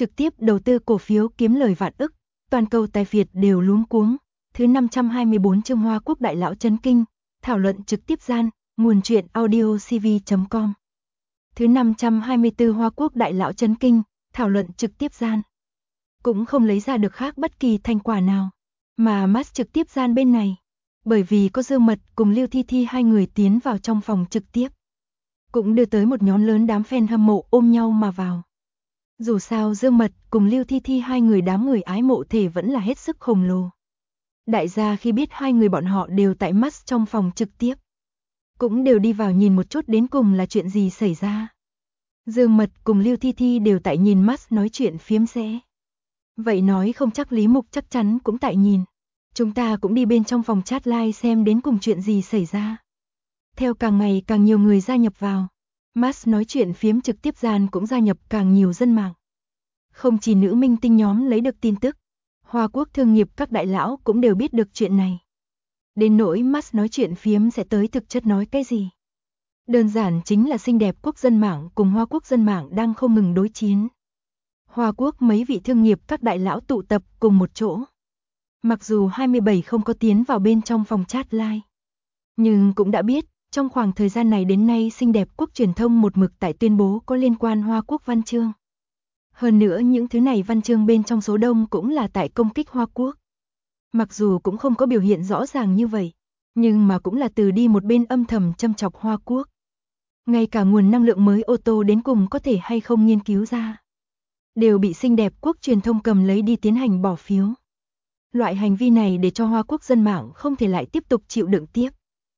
trực tiếp đầu tư cổ phiếu kiếm lời vạn ức, toàn cầu tài phiệt đều luống cuống. Thứ 524 chương Hoa Quốc đại lão chấn kinh, thảo luận trực tiếp gian, nguồn truyện audiocv.com. Thứ 524 Hoa Quốc đại lão chấn kinh, thảo luận trực tiếp gian. Cũng không lấy ra được khác bất kỳ thành quả nào, mà Max trực tiếp gian bên này, bởi vì có Dương Mật cùng Lưu Thi Thi hai người tiến vào trong phòng trực tiếp, cũng đưa tới một nhóm lớn đám fan hâm mộ ôm nhau mà vào. Dù sao Dương Mật cùng Lưu Thi Thi hai người đám người ái mộ thể vẫn là hết sức khổng lồ. Đại gia khi biết hai người bọn họ đều tại Max trong phòng trực tiếp, cũng đều đi vào nhìn một chút đến cùng là chuyện gì xảy ra. Dương Mật cùng Lưu Thi Thi đều tại nhìn Max nói chuyện phiếm sẽ. Vậy nói không chắc Lý Mục chắc chắn cũng tại nhìn. Chúng ta cũng đi bên trong phòng chat live xem đến cùng chuyện gì xảy ra. Theo càng ngày càng nhiều người gia nhập vào, Max nói chuyện phiếm trực tiếp gian cũng gia nhập càng nhiều dân mạng. Không chỉ nữ minh tinh nhóm lấy được tin tức, Hoa Quốc thương nghiệp các đại lão cũng đều biết được chuyện này. Đến nỗi Max nói chuyện phiếm sẽ tới thực chất nói cái gì? Đơn giản chính là xinh đẹp quốc dân mạng cùng Hoa Quốc dân mạng đang không ngừng đối chiến. Hoa Quốc mấy vị thương nghiệp các đại lão tụ tập cùng một chỗ. Mặc dù 27 không có tiến vào bên trong phòng chat live, nhưng cũng đã biết, trong khoảng thời gian này đến nay xinh đẹp quốc truyền thông một mực tại tuyên bố có liên quan Hoa Quốc văn chương. Hơn nữa những thứ này văn chương bên trong số đông cũng là tại công kích Hoa Quốc. Mặc dù cũng không có biểu hiện rõ ràng như vậy, nhưng mà cũng là từ đi một bên âm thầm châm chọc Hoa Quốc. Ngay cả nguồn năng lượng mới ô tô đến cùng có thể hay không nghiên cứu ra, đều bị xinh đẹp quốc truyền thông cầm lấy đi tiến hành bỏ phiếu. Loại hành vi này để cho Hoa Quốc dân mạng không thể lại tiếp tục chịu đựng tiếp.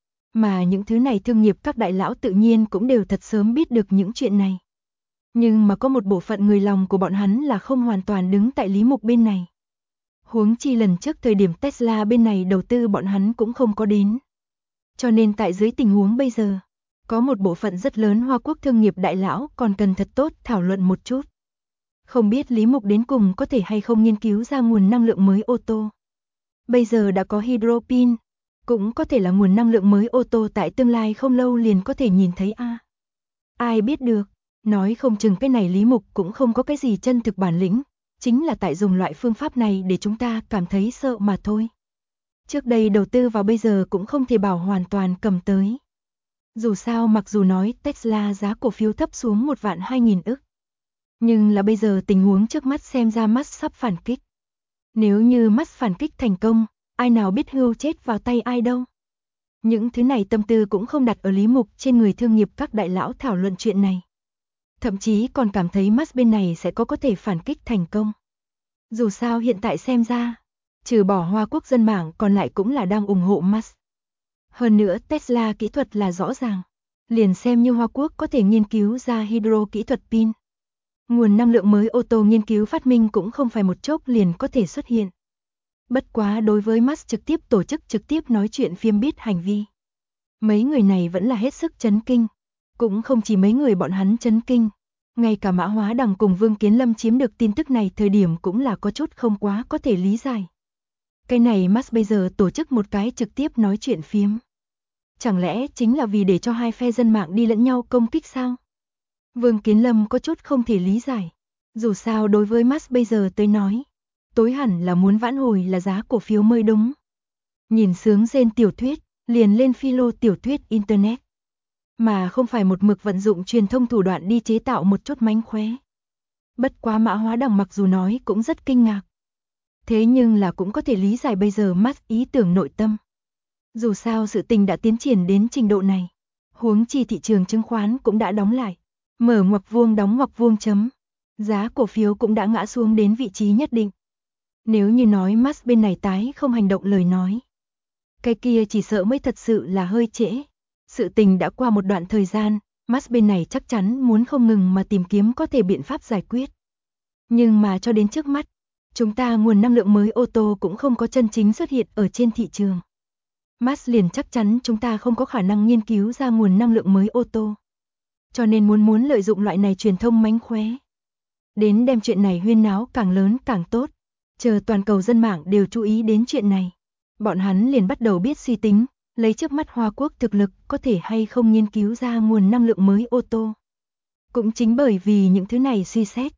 Mà những thứ này thương nghiệp các đại lão tự nhiên cũng đều thật sớm biết được những chuyện này. Nhưng mà có một bộ phận người lòng của bọn hắn là không hoàn toàn đứng tại Lý Mục bên này. Huống chi lần trước thời điểm Tesla bên này đầu tư bọn hắn cũng không có đến. Cho nên tại dưới tình huống bây giờ, có một bộ phận rất lớn Hoa Quốc thương nghiệp đại lão còn cần thật tốt thảo luận một chút. Không biết Lý Mục đến cùng có thể hay không nghiên cứu ra nguồn năng lượng mới ô tô. Bây giờ đã có hydropin, cũng có thể là nguồn năng lượng mới ô tô tại tương lai không lâu liền có thể nhìn thấy a. Ai biết được, nói không chừng cái này Lý Mục cũng không có cái gì chân thực bản lĩnh, chính là tại dùng loại phương pháp này để chúng ta cảm thấy sợ mà thôi. Trước đây đầu tư vào bây giờ cũng không thể bảo hoàn toàn cầm tới. Dù sao mặc dù nói Tesla giá cổ phiếu thấp xuống 1.200.000 ức, nhưng là bây giờ tình huống trước mắt xem ra Musk sắp phản kích. Nếu như Musk phản kích thành công, ai nào biết hưu chết vào tay ai đâu. Những thứ này tâm tư cũng không đặt ở Lý Mục trên người thương nghiệp các đại lão thảo luận chuyện này. Thậm chí còn cảm thấy Musk bên này sẽ có thể phản kích thành công. Dù sao hiện tại xem ra, trừ bỏ Hoa Quốc dân mạng còn lại cũng là đang ủng hộ Musk. Hơn nữa Tesla kỹ thuật là rõ ràng. Liền xem như Hoa Quốc có thể nghiên cứu ra hydro kỹ thuật pin. Nguồn năng lượng mới ô tô nghiên cứu phát minh cũng không phải một chốc liền có thể xuất hiện. Bất quá đối với Musk trực tiếp tổ chức trực tiếp nói chuyện phiêm biết hành vi. Mấy người này vẫn là hết sức chấn kinh. Cũng không chỉ mấy người bọn hắn chấn kinh. Ngay cả Mã Hóa Đằng cùng Vương Kiến Lâm chiếm được tin tức này thời điểm cũng là có chút không quá có thể lý giải. Cái này Musk bây giờ tổ chức một cái trực tiếp nói chuyện phiếm. Chẳng lẽ chính là vì để cho hai phe dân mạng đi lẫn nhau công kích sao? Vương Kiến Lâm có chút không thể lý giải. Dù sao đối với Musk bây giờ tới nói, tối hẳn là muốn vãn hồi là giá cổ phiếu mới đúng. Nhìn sướng rên tiểu thuyết, liền lên philo tiểu thuyết Internet. Mà không phải một mực vận dụng truyền thông thủ đoạn đi chế tạo một chút mánh khóe. Bất quá Mã Hóa Đằng mặc dù nói cũng rất kinh ngạc. Thế nhưng là cũng có thể lý giải bây giờ Musk ý tưởng nội tâm. Dù sao sự tình đã tiến triển đến trình độ này. Huống chi thị trường chứng khoán cũng đã đóng lại. Mở ngoặc vuông đóng ngoặc vuông chấm. Giá cổ phiếu cũng đã ngã xuống đến vị trí nhất định. Nếu như nói Musk bên này tái không hành động lời nói, cái kia chỉ sợ mới thật sự là hơi trễ. Sự tình đã qua một đoạn thời gian, Musk bên này chắc chắn muốn không ngừng mà tìm kiếm có thể biện pháp giải quyết. Nhưng mà cho đến trước mắt, chúng ta nguồn năng lượng mới ô tô cũng không có chân chính xuất hiện ở trên thị trường. Musk liền chắc chắn chúng ta không có khả năng nghiên cứu ra nguồn năng lượng mới ô tô. Cho nên muốn lợi dụng loại này truyền thông mánh khóe. Đến đem chuyện này huyên náo càng lớn càng tốt. Chờ toàn cầu dân mạng đều chú ý đến chuyện này. Bọn hắn liền bắt đầu biết suy tính, lấy trước mắt Hoa Quốc thực lực có thể hay không nghiên cứu ra nguồn năng lượng mới ô tô. Cũng chính bởi vì những thứ này suy xét,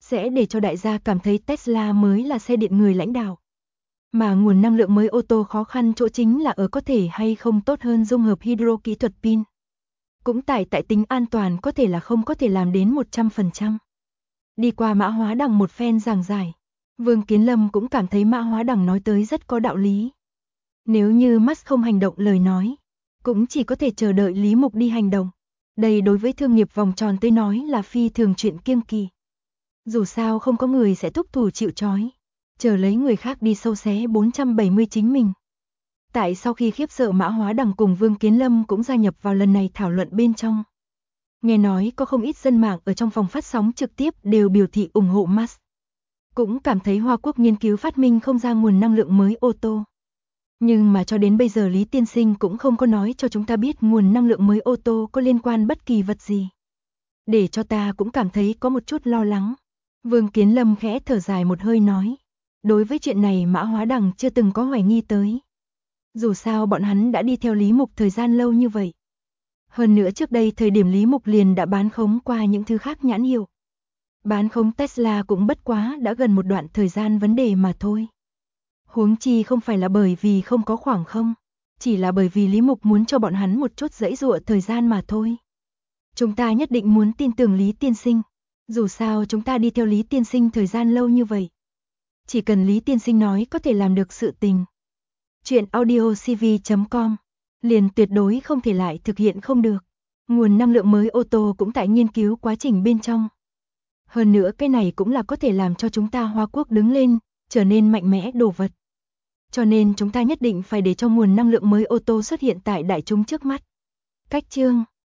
sẽ để cho đại gia cảm thấy Tesla mới là xe điện người lãnh đạo. Mà nguồn năng lượng mới ô tô khó khăn chỗ chính là ở có thể hay không tốt hơn dung hợp hydro kỹ thuật pin. Cũng tại tính an toàn có thể là không có thể làm đến 100%. Đi qua Mã Hóa Đằng một phen giảng giải, Vương Kiến Lâm cũng cảm thấy Mã Hóa Đằng nói tới rất có đạo lý. Nếu như Musk không hành động lời nói, cũng chỉ có thể chờ đợi Lý Mục đi hành động. Đây đối với thương nghiệp vòng tròn tới nói là phi thường chuyện kiêng kỳ. Dù sao không có người sẽ thúc thủ chịu trói, chờ lấy người khác đi sâu xé 470 chính mình. Tại sau khi khiếp sợ Mã Hóa Đằng cùng Vương Kiến Lâm cũng gia nhập vào lần này thảo luận bên trong. Nghe nói có không ít dân mạng ở trong phòng phát sóng trực tiếp đều biểu thị ủng hộ Musk. Cũng cảm thấy Hoa Quốc nghiên cứu phát minh không ra nguồn năng lượng mới ô tô. Nhưng mà cho đến bây giờ Lý Tiên Sinh cũng không có nói cho chúng ta biết nguồn năng lượng mới ô tô có liên quan bất kỳ vật gì. Để cho ta cũng cảm thấy có một chút lo lắng. Vương Kiến Lâm khẽ thở dài một hơi nói. Đối với chuyện này Mã Hóa Đằng chưa từng có hoài nghi tới. Dù sao bọn hắn đã đi theo Lý Mục thời gian lâu như vậy. Hơn nữa trước đây thời điểm Lý Mục liền đã bán khống qua những thứ khác nhãn hiệu. Bán khống Tesla cũng bất quá đã gần một đoạn thời gian vấn đề mà thôi. Huống chi không phải là bởi vì không có khoảng không, chỉ là bởi vì Lý Mục muốn cho bọn hắn một chút giãy giụa thời gian mà thôi. Chúng ta nhất định muốn tin tưởng Lý Tiên Sinh. Dù sao chúng ta đi theo Lý Tiên Sinh thời gian lâu như vậy. Chỉ cần Lý Tiên Sinh nói có thể làm được sự tình. Chuyện audiocv.com liền tuyệt đối không thể lại thực hiện không được. Nguồn năng lượng mới ô tô cũng tại nghiên cứu quá trình bên trong. Hơn nữa cái này cũng là có thể làm cho chúng ta Hoa Quốc đứng lên, trở nên mạnh mẽ đồ vật. Cho nên chúng ta nhất định phải để cho nguồn năng lượng mới ô tô xuất hiện tại đại chúng trước mắt. Cách chương